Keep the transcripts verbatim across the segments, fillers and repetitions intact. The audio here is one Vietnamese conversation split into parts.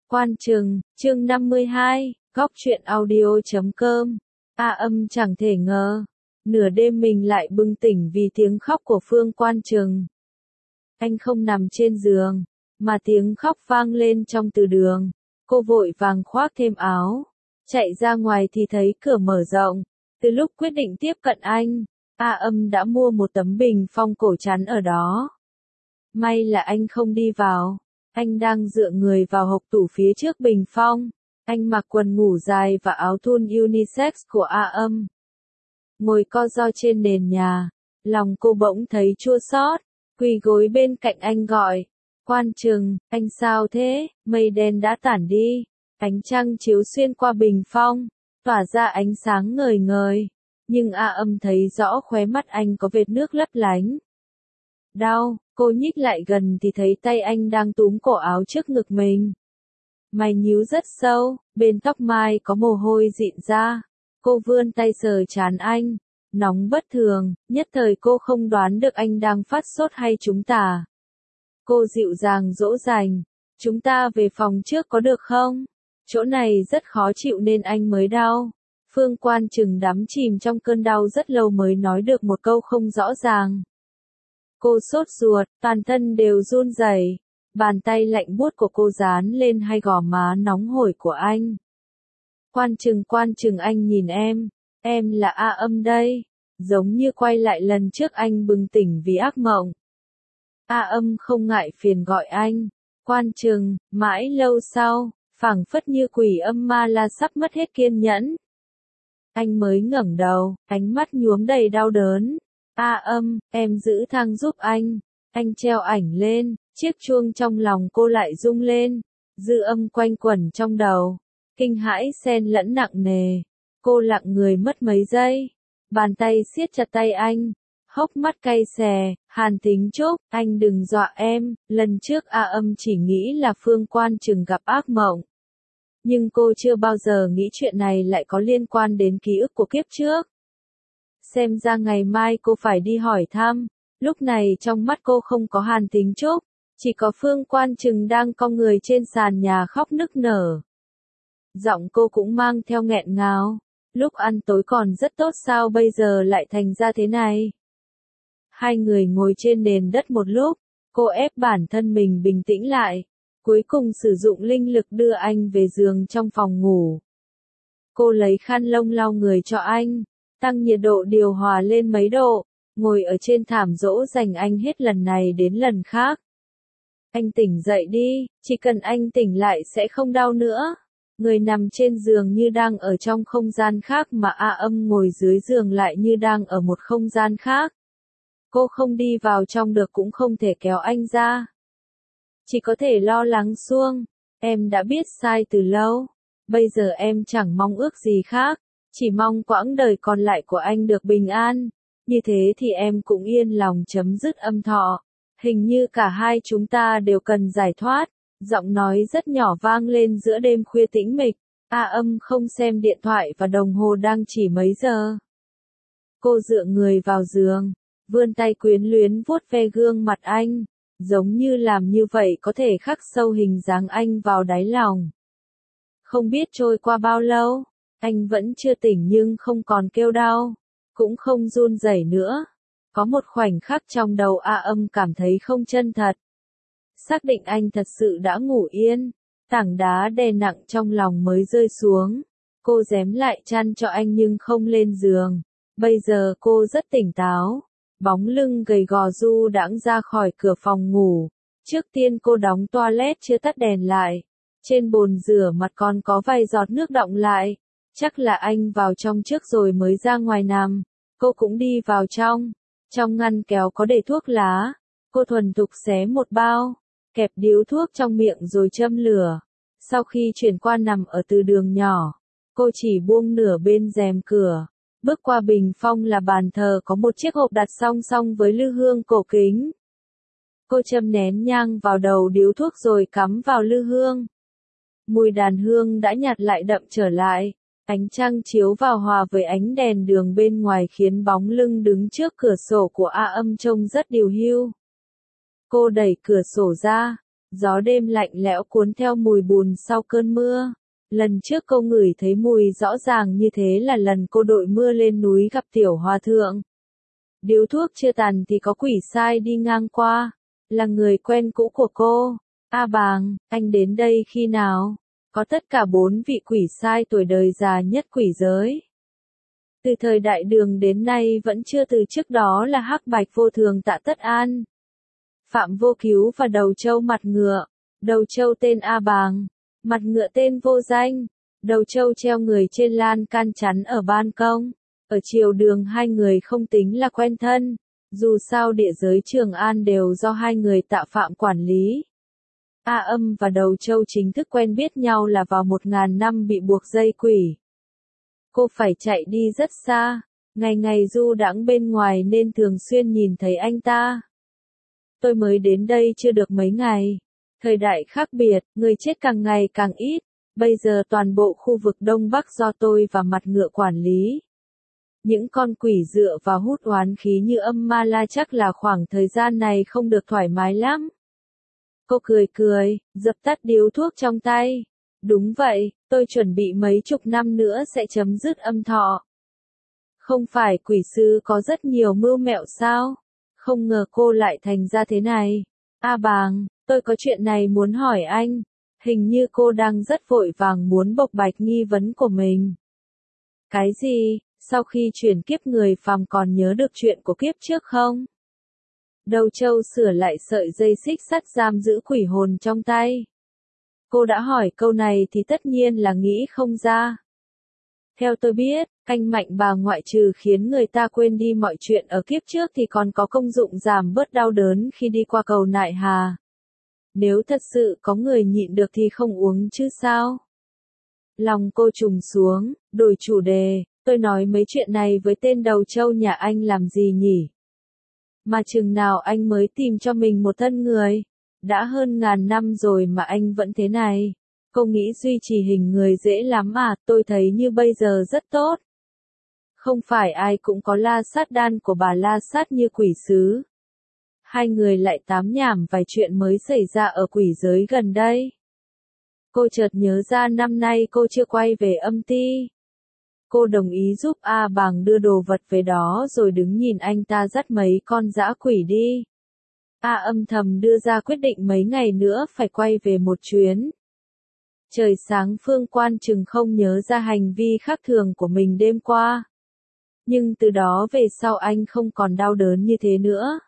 Quan Trừng, chương năm mươi hai, góc truyện audio chấm com. A Âm chẳng thể ngờ, nửa đêm mình lại bừng tỉnh vì tiếng khóc của Phương Quan Trừng. Anh không nằm trên giường, mà tiếng khóc vang lên trong từ đường. Cô vội vàng khoác thêm áo, chạy ra ngoài thì thấy cửa mở rộng. Từ lúc quyết định tiếp cận anh, A Âm đã mua một tấm bình phong cổ chắn ở đó. May là anh không đi vào. Anh đang dựa người vào hộc tủ phía trước bình phong. Anh mặc quần ngủ dài và áo thun unisex của A Âm. Ngồi co ro trên nền nhà, lòng cô bỗng thấy chua xót, quỳ gối bên cạnh anh gọi. Quan Trừng, anh sao thế? Mây đen đã tản đi, ánh trăng chiếu xuyên qua bình phong, tỏa ra ánh sáng ngời ngời. Nhưng A Âm thấy rõ khóe mắt anh có vệt nước lấp lánh. Đau, cô nhích lại gần thì thấy tay anh đang túm cổ áo trước ngực mình. Mày nhíu rất sâu, bên tóc mai có mồ hôi rịn ra. Cô vươn tay sờ trán anh, nóng bất thường, nhất thời cô không đoán được anh đang phát sốt hay trúng tà. Cô dịu dàng dỗ dành, chúng ta về phòng trước có được không? Chỗ này rất khó chịu nên anh mới đau. Phương Quan Trừng đắm chìm trong cơn đau rất lâu mới nói được một câu không rõ ràng. Cô sốt ruột, toàn thân đều run rẩy, bàn tay lạnh buốt của cô dán lên hai gò má nóng hổi của anh. Quan Trừng, Quan Trừng, anh nhìn em, em là A Âm đây, giống như quay lại lần trước anh bừng tỉnh vì ác mộng. A Âm không ngại phiền gọi anh, Quan Trừng. Mãi lâu sau, phảng phất như quỷ âm ma la sắp mất hết kiên nhẫn. Anh mới ngẩng đầu, ánh mắt nhuốm đầy đau đớn. A Âm, em giữ thang giúp anh. Anh treo ảnh lên, chiếc chuông trong lòng cô lại rung lên. Dư âm quanh quẩn trong đầu. Kinh hãi xen lẫn nặng nề. Cô lặng người mất mấy giây. Bàn tay siết chặt tay anh. Hốc mắt cay xè, Hàn Thính Trúc, anh đừng dọa em. Lần trước A Âm chỉ nghĩ là Phương Quan Trừng gặp ác mộng. Nhưng cô chưa bao giờ nghĩ chuyện này lại có liên quan đến ký ức của kiếp trước. Xem ra ngày mai cô phải đi hỏi thăm. Lúc này trong mắt cô không có Hàn Thính Trúc, chỉ có Phương Quan Trừng đang cong người trên sàn nhà khóc nức nở. Giọng cô cũng mang theo nghẹn ngào. Lúc ăn tối còn rất tốt sao bây giờ lại thành ra thế này? Hai người ngồi trên nền đất một lúc, cô ép bản thân mình bình tĩnh lại. Cuối cùng sử dụng linh lực đưa anh về giường trong phòng ngủ. Cô lấy khăn lông lau người cho anh, tăng nhiệt độ điều hòa lên mấy độ, ngồi ở trên thảm dỗ dành anh hết lần này đến lần khác. Anh tỉnh dậy đi, chỉ cần anh tỉnh lại sẽ không đau nữa. Người nằm trên giường như đang ở trong không gian khác mà A Âm ngồi dưới giường lại như đang ở một không gian khác. Cô không đi vào trong được cũng không thể kéo anh ra. Chỉ có thể lo lắng suông, em đã biết sai từ lâu, bây giờ em chẳng mong ước gì khác, chỉ mong quãng đời còn lại của anh được bình an, như thế thì em cũng yên lòng chấm dứt âm thọ. Hình như cả hai chúng ta đều cần giải thoát, giọng nói rất nhỏ vang lên giữa đêm khuya tĩnh mịch. A Âm không xem điện thoại và đồng hồ đang chỉ mấy giờ. Cô dựa người vào giường, vươn tay quyến luyến vuốt ve gương mặt anh. Giống như làm như vậy có thể khắc sâu hình dáng anh vào đáy lòng. Không biết trôi qua bao lâu, anh vẫn chưa tỉnh nhưng không còn kêu đau, cũng không run rẩy nữa. Có một khoảnh khắc trong đầu A Âm cảm thấy không chân thật. Xác định anh thật sự đã ngủ yên, tảng đá đè nặng trong lòng mới rơi xuống. Cô dém lại chăn cho anh nhưng không lên giường. Bây giờ cô rất tỉnh táo. Bóng lưng gầy gò du đãng ra khỏi cửa phòng ngủ. Trước tiên cô đóng toilet chưa tắt đèn lại. Trên bồn rửa mặt còn có vài giọt nước đọng lại. Chắc là anh vào trong trước rồi mới ra ngoài nằm. Cô cũng đi vào trong. Trong ngăn kéo có để thuốc lá. Cô thuần thục xé một bao, kẹp điếu thuốc trong miệng rồi châm lửa. Sau khi chuyển qua nằm ở từ đường nhỏ, cô chỉ buông nửa bên rèm cửa. Bước qua bình phong là bàn thờ có một chiếc hộp đặt song song với lư hương cổ kính. Cô châm nén nhang vào đầu điếu thuốc rồi cắm vào lư hương. Mùi đàn hương đã nhạt lại đậm trở lại. Ánh trăng chiếu vào hòa với ánh đèn đường bên ngoài khiến bóng lưng đứng trước cửa sổ của A Âm trông rất điều hưu. Cô đẩy cửa sổ ra, Gió đêm lạnh lẽo cuốn theo mùi bùn sau cơn mưa. Lần trước cô ngửi thấy mùi rõ ràng như thế là lần cô đội mưa lên núi gặp tiểu hòa thượng. Điếu thuốc chưa tàn thì có quỷ sai đi ngang qua, là người quen cũ của cô. A Bàng, anh đến đây khi nào? Có tất cả bốn vị quỷ sai tuổi đời già nhất quỷ giới. Từ thời đại Đường đến nay vẫn chưa từ, trước đó là Hắc Bạch Vô Thường, Tạ Tất An, Phạm Vô Cứu và Đầu Trâu Mặt Ngựa. Đầu Trâu tên A Bàng, Mặt Ngựa tên Vô Danh. Đầu Trâu treo người trên lan can chắn ở ban công. Ở triều Đường hai người không tính là quen thân, dù sao địa giới Trường An đều do hai người Tạ Phạm quản lý. A Âm và Đầu Trâu chính thức quen biết nhau là vào một ngàn năm bị buộc dây quỷ. Cô phải chạy đi rất xa, ngày ngày du đãng bên ngoài nên thường xuyên nhìn thấy anh ta. Tôi mới đến đây chưa được mấy ngày. Thời đại khác biệt, người chết càng ngày càng ít. Bây giờ toàn bộ khu vực Đông Bắc do tôi và Mặt Ngựa quản lý. Những con quỷ dựa vào hút oán khí như âm ma la chắc là khoảng thời gian này không được thoải mái lắm. Cô cười cười, dập tắt điếu thuốc trong tay. Đúng vậy, tôi chuẩn bị mấy chục năm nữa sẽ chấm dứt âm thọ. Không phải quỷ sư có rất nhiều mưu mẹo sao? Không ngờ cô lại thành ra thế này. A Bàng, tôi có chuyện này muốn hỏi anh. Hình như cô đang rất vội vàng muốn bộc bạch nghi vấn của mình. Cái gì? Sau khi chuyển kiếp người phàm còn nhớ được chuyện của kiếp trước không? Đầu Trâu sửa lại sợi dây xích sắt giam giữ quỷ hồn trong tay. Cô đã hỏi câu này thì tất nhiên là nghĩ không ra. Theo tôi biết, canh mạnh bà ngoại trừ khiến người ta quên đi mọi chuyện ở kiếp trước thì còn có công dụng giảm bớt đau đớn khi đi qua cầu Nại Hà. Nếu thật sự có người nhịn được thì không uống chứ sao? Lòng cô trùng xuống, đổi chủ đề, tôi nói mấy chuyện này với tên Đầu Trâu nhà anh làm gì nhỉ? Mà chừng nào anh mới tìm cho mình một thân người? Đã hơn ngàn năm rồi mà anh vẫn thế này. Cô nghĩ duy trì hình người dễ lắm à, tôi thấy như bây giờ rất tốt. Không phải ai cũng có la sát đan của bà la sát như quỷ sứ. Hai người lại tám nhảm vài chuyện mới xảy ra ở quỷ giới gần đây. Cô chợt nhớ ra năm nay cô chưa quay về âm ty. Cô đồng ý giúp A Bàng đưa đồ vật về đó rồi đứng nhìn anh ta dắt mấy con dã quỷ đi. A âm thầm đưa ra quyết định mấy ngày nữa phải quay về một chuyến. Trời sáng Phương Quan Trừng không nhớ ra hành vi khác thường của mình đêm qua. Nhưng từ đó về sau anh không còn đau đớn như thế nữa.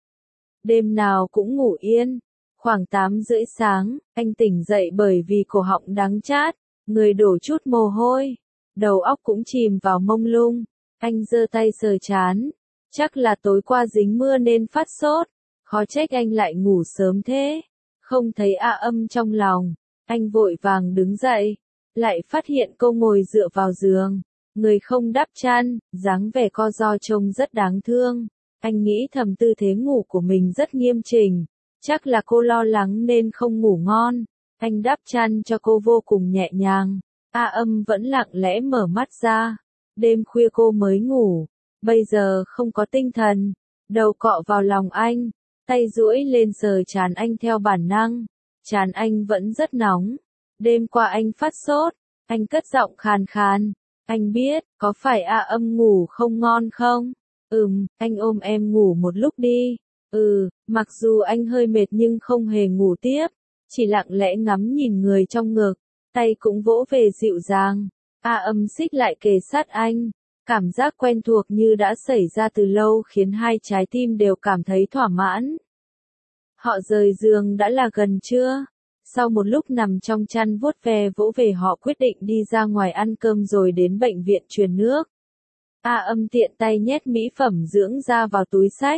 Đêm nào cũng ngủ yên. Khoảng tám rưỡi sáng, anh tỉnh dậy bởi vì cổ họng đắng chát, người đổ chút mồ hôi. Đầu óc cũng chìm vào mông lung. Anh giơ tay sờ trán. Chắc là tối qua dính mưa nên phát sốt. Khó trách anh lại ngủ sớm thế. Không thấy A âm trong lòng. Anh vội vàng đứng dậy. Lại phát hiện cô ngồi dựa vào giường. Người không đắp chăn, dáng vẻ co ro trông rất đáng thương. Anh nghĩ thầm tư thế ngủ của mình rất nghiêm chỉnh. Chắc là cô lo lắng nên không ngủ ngon. Anh đắp chăn cho cô vô cùng nhẹ nhàng. A âm vẫn lặng lẽ mở mắt ra. Đêm khuya cô mới ngủ. Bây giờ không có tinh thần. Đầu cọ vào lòng anh. Tay duỗi lên sờ trán anh theo bản năng. Trán anh vẫn rất nóng. Đêm qua anh phát sốt. Anh cất giọng khàn khàn. Anh biết, có phải A âm ngủ không ngon không? Ừm, anh ôm em ngủ một lúc đi. Ừ, mặc dù anh hơi mệt nhưng không hề ngủ tiếp. Chỉ lặng lẽ ngắm nhìn người trong ngực. Tay cũng vỗ về dịu dàng. A âm xích lại kề sát anh. Cảm giác quen thuộc như đã xảy ra từ lâu khiến hai trái tim đều cảm thấy thỏa mãn. Họ rời giường đã là gần trưa. Sau một lúc nằm trong chăn vuốt ve vỗ về họ quyết định đi ra ngoài ăn cơm rồi đến bệnh viện truyền nước. A âm tiện tay nhét mỹ phẩm dưỡng da vào túi xách.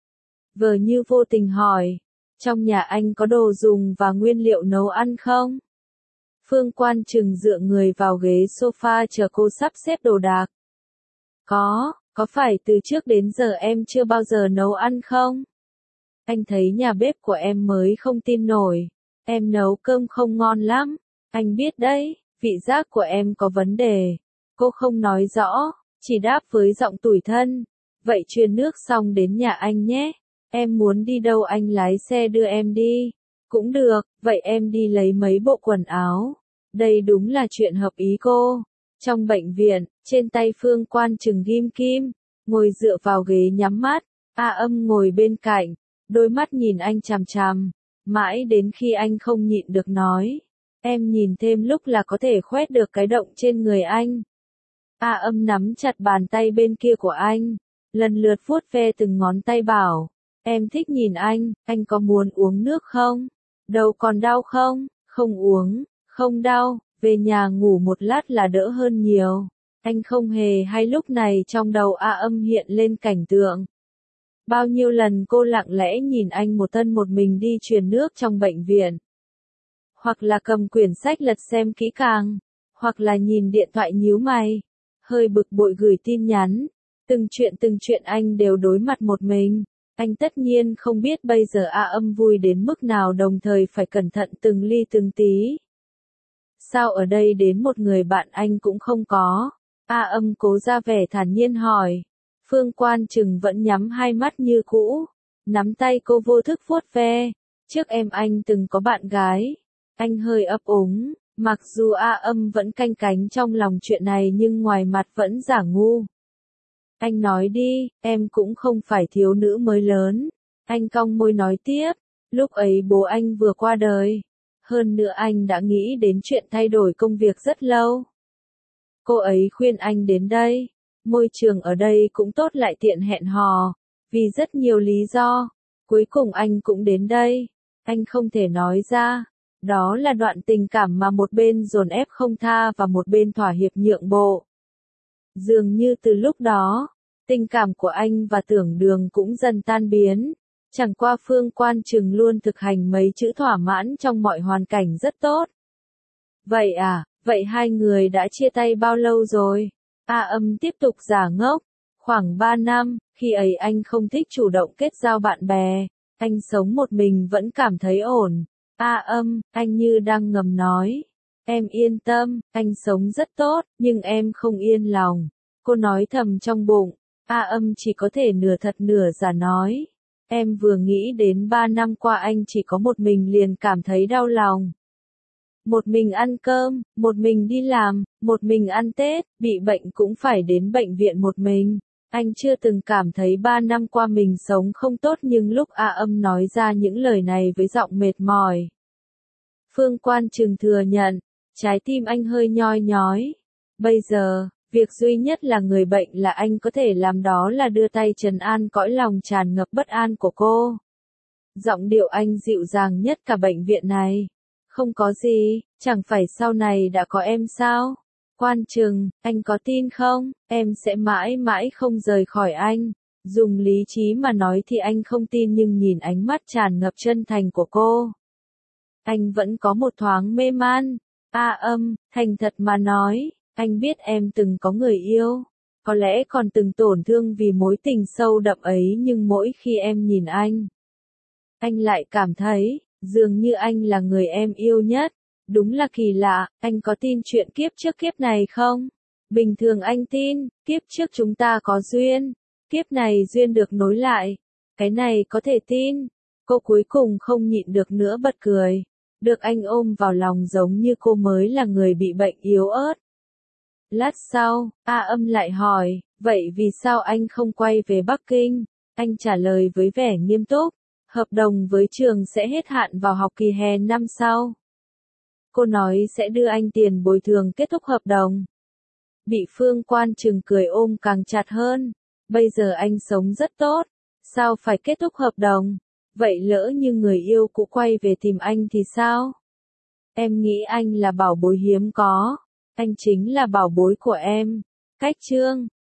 Vờ như vô tình hỏi. Trong nhà anh có đồ dùng và nguyên liệu nấu ăn không? Phương Quan Trừng dựa người vào ghế sofa chờ cô sắp xếp đồ đạc. Có, có phải từ trước đến giờ em chưa bao giờ nấu ăn không? Anh thấy nhà bếp của em mới không tin nổi. Em nấu cơm không ngon lắm. Anh biết đấy, vị giác của em có vấn đề. Cô không nói rõ, chỉ đáp với giọng tủi thân. Vậy truyền nước xong đến nhà anh nhé. Em muốn đi đâu anh lái xe đưa em đi. Cũng được, vậy em đi lấy mấy bộ quần áo. Đây đúng là chuyện hợp ý cô. Trong bệnh viện, trên tay Phương Quan Trừng ghim kim, ngồi dựa vào ghế nhắm mắt, A Âm ngồi bên cạnh, đôi mắt nhìn anh chằm chằm, mãi đến khi anh không nhịn được nói. Em nhìn thêm lúc là có thể khoét được cái động trên người anh. A Âm nắm chặt bàn tay bên kia của anh, lần lượt vuốt ve từng ngón tay bảo. Em thích nhìn anh, anh có muốn uống nước không? Đầu còn đau không? Không uống, không đau, về nhà ngủ một lát là đỡ hơn nhiều. Anh không hề hay lúc này trong đầu A Âm hiện lên cảnh tượng. Bao nhiêu lần cô lặng lẽ nhìn anh một thân một mình đi truyền nước trong bệnh viện. Hoặc là cầm quyển sách lật xem kỹ càng, hoặc là nhìn điện thoại nhíu mày, hơi bực bội gửi tin nhắn. Từng chuyện từng chuyện anh đều đối mặt một mình. Anh tất nhiên không biết bây giờ A Âm vui đến mức nào, đồng thời phải cẩn thận từng ly từng tí. Sao ở đây đến một người bạn anh cũng không có? A Âm cố ra vẻ thản nhiên hỏi. Phương Quan Trừng vẫn nhắm hai mắt như cũ, nắm tay cô vô thức vuốt ve. Trước em anh từng có bạn gái. Anh hơi ấp úng, mặc dù A Âm vẫn canh cánh trong lòng chuyện này nhưng ngoài mặt vẫn giả ngu. Anh nói đi, em cũng không phải thiếu nữ mới lớn. Anh cong môi nói tiếp, lúc ấy bố anh vừa qua đời. Hơn nữa anh đã nghĩ đến chuyện thay đổi công việc rất lâu. Cô ấy khuyên anh đến đây. Môi trường ở đây cũng tốt lại tiện hẹn hò. Vì rất nhiều lý do. Cuối cùng anh cũng đến đây. Anh không thể nói ra. Đó là đoạn tình cảm mà một bên dồn ép không tha và một bên thỏa hiệp nhượng bộ. Dường như từ lúc đó, tình cảm của anh và Tưởng Đường cũng dần tan biến. Chẳng qua Phương Quan Trừng luôn thực hành mấy chữ thỏa mãn trong mọi hoàn cảnh rất tốt. Vậy à, vậy hai người đã chia tay bao lâu rồi? A Âm tiếp tục giả ngốc. Khoảng ba năm, khi ấy anh không thích chủ động kết giao bạn bè. Anh sống một mình vẫn cảm thấy ổn. A Âm, anh như đang ngầm nói. Em yên tâm, anh sống rất tốt, nhưng em không yên lòng. Cô nói thầm trong bụng. A Âm chỉ có thể nửa thật nửa giả nói. Em vừa nghĩ đến ba năm qua anh chỉ có một mình liền cảm thấy đau lòng. Một mình ăn cơm, một mình đi làm, một mình ăn Tết, bị bệnh cũng phải đến bệnh viện một mình. Anh chưa từng cảm thấy ba năm qua mình sống không tốt, nhưng lúc A Âm nói ra những lời này với giọng mệt mỏi. Phương Quan Trừng thừa nhận, trái tim anh hơi nhoi nhói. Bây giờ, việc duy nhất là người bệnh là anh có thể làm đó là đưa tay trấn an cõi lòng tràn ngập bất an của cô. Giọng điệu anh dịu dàng nhất cả bệnh viện này. Không có gì, chẳng phải sau này đã có em sao? Quan Trừng, anh có tin không? Em sẽ mãi mãi không rời khỏi anh. Dùng lý trí mà nói thì anh không tin, nhưng nhìn ánh mắt tràn ngập chân thành của cô, anh vẫn có một thoáng mê man. A Âm, thành thật mà nói, anh biết em từng có người yêu. Có lẽ còn từng tổn thương vì mối tình sâu đậm ấy, nhưng mỗi khi em nhìn anh, anh lại cảm thấy, dường như anh là người em yêu nhất. Đúng là kỳ lạ, anh có tin chuyện kiếp trước kiếp này không? Bình thường anh tin, kiếp trước chúng ta có duyên, kiếp này duyên được nối lại. Cái này có thể tin. Cô cuối cùng không nhịn được nữa bật cười. Được anh ôm vào lòng giống như cô mới là người bị bệnh yếu ớt. Lát sau, A Âm lại hỏi, vậy vì sao anh không quay về Bắc Kinh? Anh trả lời với vẻ nghiêm túc, hợp đồng với trường sẽ hết hạn vào học kỳ hè năm sau. Cô nói sẽ đưa anh tiền bồi thường kết thúc hợp đồng. Bị Phương Quan Trừng cười ôm càng chặt hơn. Bây giờ anh sống rất tốt, sao phải kết thúc hợp đồng? Vậy lỡ như người yêu cũ quay về tìm anh thì sao? Em nghĩ anh là bảo bối hiếm có. Anh chính là bảo bối của em. Cách chương